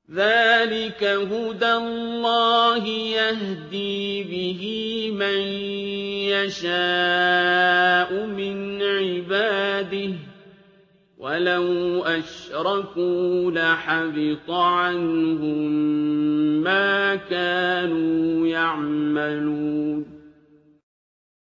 ذَٰلِكَ هُدَى اللَّهِ يَهْدِي بِهِ مَن يَشَاءُ مِنْ عِبَادِهِ ۚ وَلَوْ أَشْرَكُوا لَحَبِطَ عَنْهُم مَّا كَانُوا يَعْمَلُونَ